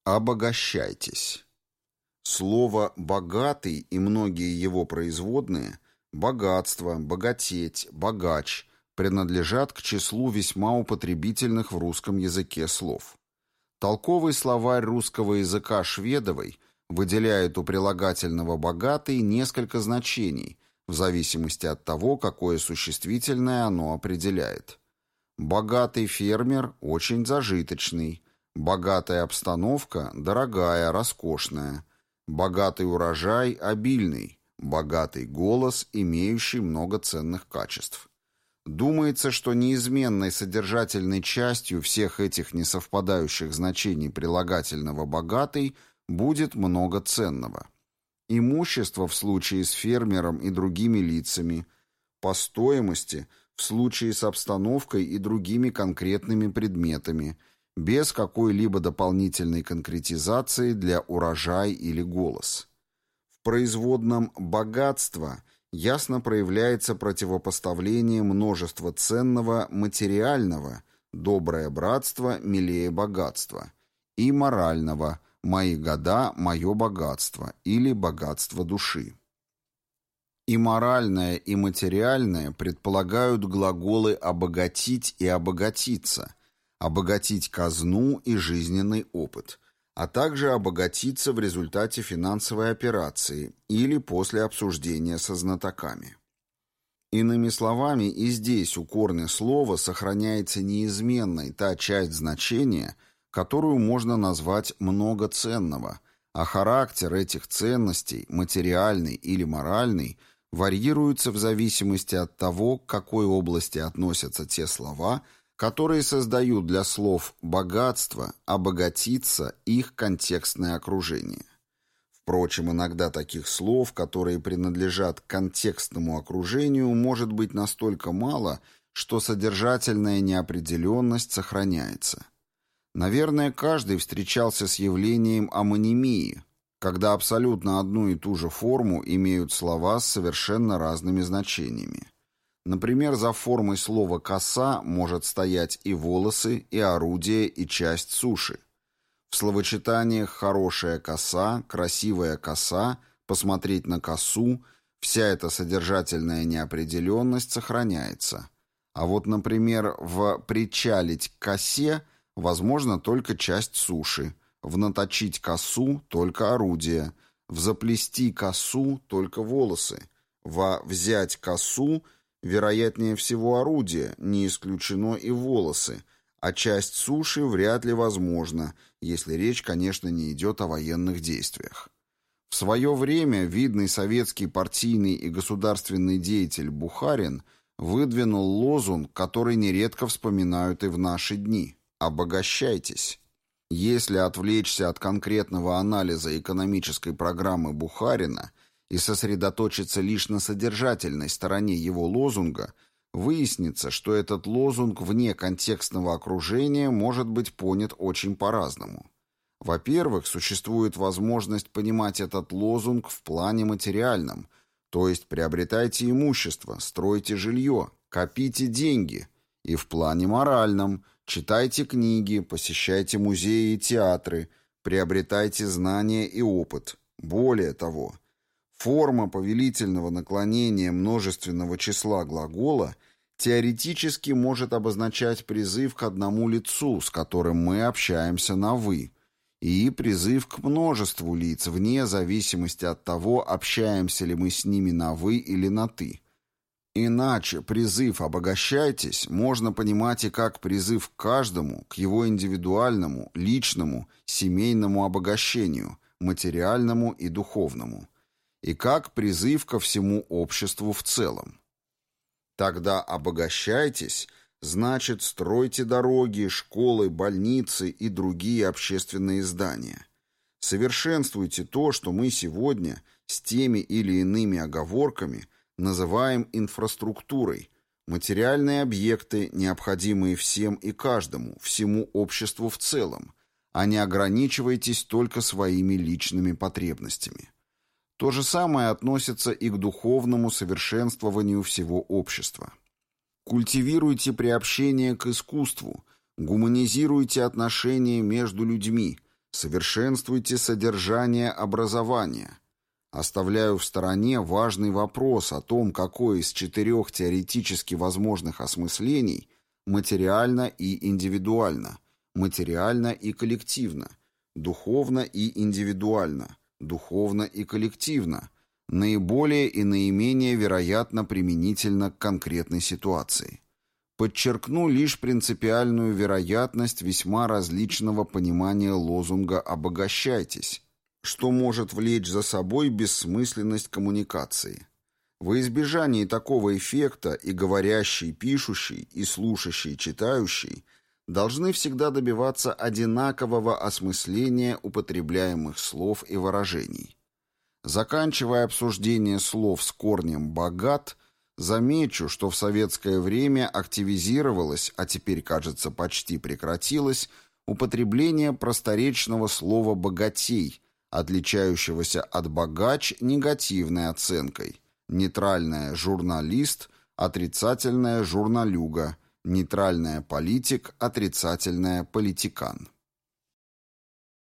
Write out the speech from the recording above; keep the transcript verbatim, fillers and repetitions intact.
Обогащайтесь. Слово «богатый» и многие его производные «богатство», «богатеть», «богач» принадлежат к числу весьма употребительных в русском языке слов. Толковый словарь русского языка Шведовой выделяет у прилагательного «богатый» несколько значений, в зависимости от того, какое существительное оно определяет. Богатый фермер – очень зажиточный. Богатая обстановка – дорогая, роскошная. Богатый урожай – обильный. Богатый голос – имеющий много ценных качеств. Думается, что неизменной содержательной частью всех этих несовпадающих значений прилагательного «богатый» будет много ценного. Имущество в случае с фермером и другими лицами, по стоимости в случае с обстановкой и другими конкретными предметами, без какой-либо дополнительной конкретизации для урожай или голос. В производном «богатство» ясно проявляется противопоставление множества ценного материального, доброе братство, милее богатства, и морального, мои года, мое богатство, или богатство души. И моральное, и материальное предполагают глаголы «обогатить» и «обогатиться», обогатить казну и жизненный опыт, а также обогатиться в результате финансовой операции или после обсуждения со знатоками. Иными словами, и здесь у корня слова сохраняется неизменной та часть значения, которую можно назвать «много ценного», а характер этих ценностей, материальный или моральный, варьируется в зависимости от того, к какой области относятся те слова, которые создают для слов «богатство», «обогатиться» их контекстное окружение. Впрочем, иногда таких слов, которые принадлежат к контекстному окружению, может быть настолько мало, что содержательная неопределенность сохраняется. Наверное, каждый встречался с явлением амонимии, когда абсолютно одну и ту же форму имеют слова с совершенно разными значениями. Например, за формой слова «коса» может стоять и волосы, и орудие, и часть суши. В словочитаниях «хорошая коса», «красивая коса», «посмотреть на косу» вся эта содержательная неопределенность сохраняется. А вот, например, в «причалить к косе» возможно только часть суши, в «наточить косу» только орудие, в «заплести косу» только волосы, во «взять косу» вероятнее всего орудие, не исключено и волосы, а часть суши вряд ли возможна, если речь, конечно, не идет о военных действиях. В свое время видный советский партийный и государственный деятель Бухарин выдвинул лозунг, который нередко вспоминают и в наши дни – «Обогащайтесь». Если отвлечься от конкретного анализа экономической программы Бухарина и сосредоточиться лишь на содержательной стороне его лозунга, выяснится, что этот лозунг вне контекстного окружения может быть понят очень по-разному. Во-первых, существует возможность понимать этот лозунг в плане материальном, то есть приобретайте имущество, стройте жилье, копите деньги, и в плане моральном – читайте книги, посещайте музеи и театры, приобретайте знания и опыт. Более того, форма повелительного наклонения множественного числа глагола теоретически может обозначать призыв к одному лицу, с которым мы общаемся на «вы», и призыв к множеству лиц вне зависимости от того, общаемся ли мы с ними на «вы» или на «ты». Иначе призыв «обогащайтесь» можно понимать и как призыв к каждому, к его индивидуальному, личному, семейному обогащению, материальному и духовному, и как призыв ко всему обществу в целом. Тогда «обогащайтесь» значит стройте дороги, школы, больницы и другие общественные здания. Совершенствуйте то, что мы сегодня с теми или иными оговорками называем инфраструктурой, материальные объекты, необходимые всем и каждому, всему обществу в целом, а не ограничивайтесь только своими личными потребностями. То же самое относится и к духовному совершенствованию всего общества. Культивируйте приобщение к искусству, гуманизируйте отношения между людьми, Совершенствуйте содержание образования. Оставляю в стороне важный вопрос о том, какое из четырех теоретически возможных осмыслений материально и индивидуально, материально и коллективно, духовно и индивидуально, духовно и коллективно, наиболее и наименее вероятно применительно к конкретной ситуации. Подчеркну лишь принципиальную вероятность весьма различного понимания лозунга «обогащайтесь», что может влечь за собой бессмысленность коммуникации. Во избежании такого эффекта и говорящий, пишущий, и слушающий, читающий должны всегда добиваться одинакового осмысления употребляемых слов и выражений. Заканчивая обсуждение слов с корнем «богат», замечу, что в советское время активизировалось, а теперь, кажется, почти прекратилось, употребление просторечного слова «богатей», отличающегося от «богач» негативной оценкой, нейтральное «журналист», отрицательное «журналюга», нейтральное «политик», отрицательное «политикан».